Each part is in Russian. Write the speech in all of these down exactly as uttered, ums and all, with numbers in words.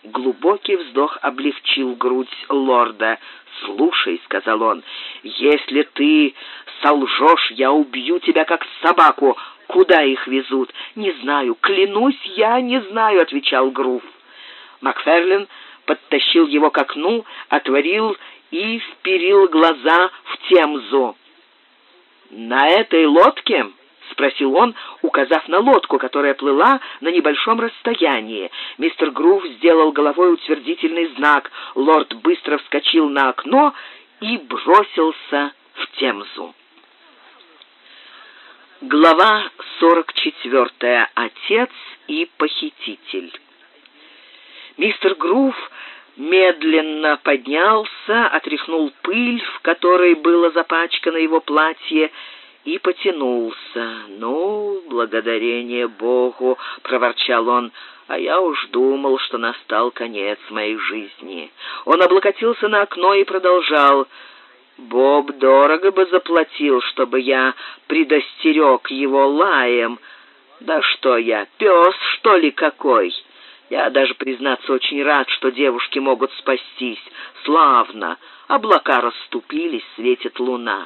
Глубокий вздох облегчил грудь лорда. «Слушай», — сказал он, — «если ты солжешь, я убью тебя как собаку. Куда их везут?» «Не знаю, клянусь, я не знаю», — отвечал Грув. Макферлин подтащил его к окну, отворил и вперил глаза в Темзу. «На этой лодке?» — спросил он, указав на лодку, которая плыла на небольшом расстоянии. Мистер Грув сделал головой утвердительный знак. Лорд быстро вскочил на окно и бросился в Темзу. Глава сорок четвертая. Отец и похититель. Мистер Грув медленно поднялся, отряхнул пыль, в которой было запачкано его платье, и потянулся. «Ну, благодарение Богу», — проворчал он, — «а я уж думал, что настал конец моей жизни». Он облокотился на окно и продолжал: «Боб дорого бы заплатил, чтобы я предостерег его лаем. Да что я, пес, что ли, какой? Я даже, признаться, очень рад, что девушки могут спастись. Славно, облака расступились, светит луна».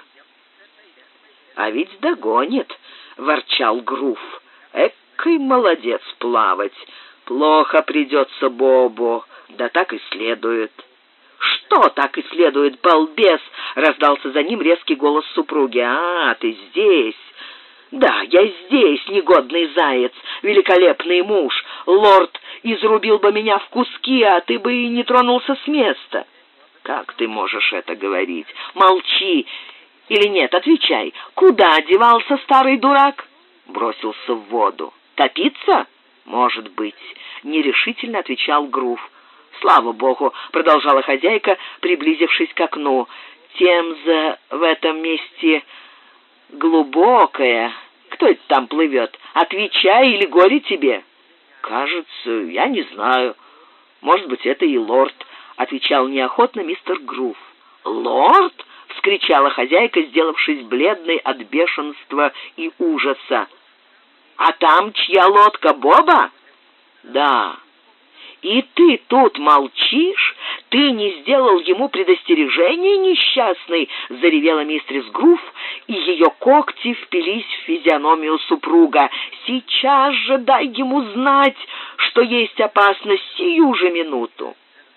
«А ведь догонит», — ворчал Грув. «Экой молодец плавать. Плохо придется Бобу, да так и следует». «Что так и следует, балбес?» — раздался за ним резкий голос супруги. «А, ты здесь?» «Да, я здесь, негодный заяц, великолепный муж. Лорд изрубил бы меня в куски, а ты бы и не тронулся с места». «Как ты можешь это говорить? Молчи! Или нет, отвечай, куда девался старый дурак?» «Бросился в воду». «Топиться?» «Может быть», — нерешительно отвечал Грув. «Слава Богу», — продолжала хозяйка, приблизившись к окну, — «Темза в этом месте глубокая. Кто это там плывет? Отвечай, или горе тебе?» «Кажется, я не знаю. Может быть, это и лорд», — отвечал неохотно мистер Грув. «Лорд?» — вскричала хозяйка, сделавшись бледной от бешенства и ужаса. «А там чья лодка, Боба?» «Да». «И ты тут молчишь? Ты не сделал ему предостережения, несчастный?» — заревела мистерис Грув, и ее когти впились в физиономию супруга. «Сейчас же дай ему знать, что есть опасность, сию же минуту».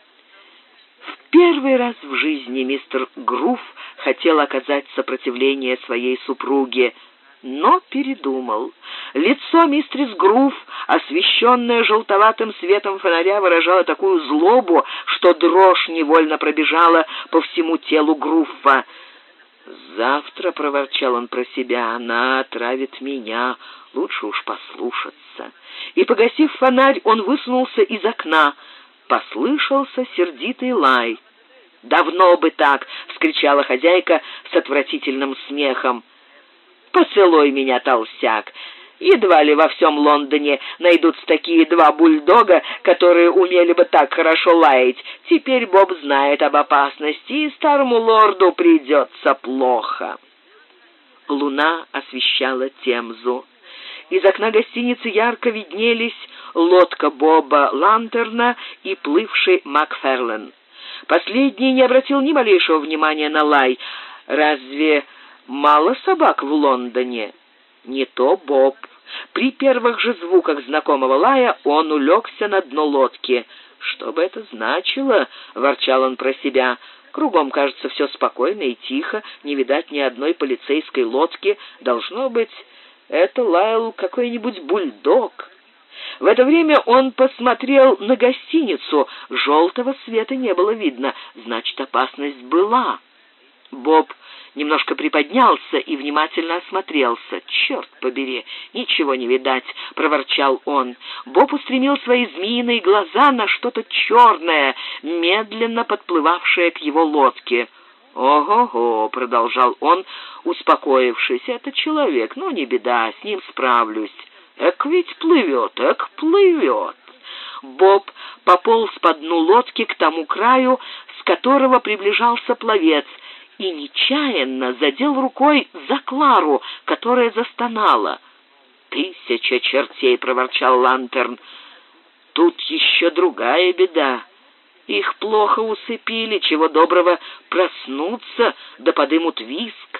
В первый раз в жизни мистер Грув хотел оказать сопротивление своей супруге, но передумал. Лицо мистерис Грув, освещенное желтоватым светом фонаря, выражало такую злобу, что дрожь невольно пробежала по всему телу Груффа. «Завтра», — проворчал он про себя, — «она отравит меня, лучше уж послушаться». И, погасив фонарь, он высунулся из окна. Послышался сердитый лай. «Давно бы так!» — вскричала хозяйка с отвратительным смехом. «Поцелуй меня, толстяк! Едва ли во всем Лондоне найдутся такие два бульдога, которые умели бы так хорошо лаять. Теперь Боб знает об опасности, и старому лорду придется плохо». Луна освещала Темзу. Из окна гостиницы ярко виднелись лодка Боба Лантерна и плывший Макферлин. Последний не обратил ни малейшего внимания на лай. Разве мало собак в Лондоне? Не то Боб. При первых же звуках знакомого лая он улегся на дно лодки. «Что бы это значило?» — ворчал он про себя. «Кругом, кажется, все спокойно и тихо, не видать ни одной полицейской лодки. Должно быть, это лаял какой-нибудь бульдог». В это время он посмотрел на гостиницу. Желтого света не было видно, значит, опасность была. Боб немножко приподнялся и внимательно осмотрелся. «Черт побери, ничего не видать», — проворчал он. Боб устремил свои змеиные глаза на что-то черное, медленно подплывавшее к его лодке. «Ого-го», — продолжал он, успокоившись, — «это человек, ну не беда, с ним справлюсь. Эк ведь плывет, эк плывет». Боб пополз по дну лодки к тому краю, с которого приближался пловец, и нечаянно задел рукой за Клару, которая застонала. «Тысяча чертей!» — проворчал Лантерн. тут еще другая беда. Их плохо усыпили, чего доброго проснутся, да подымут виск.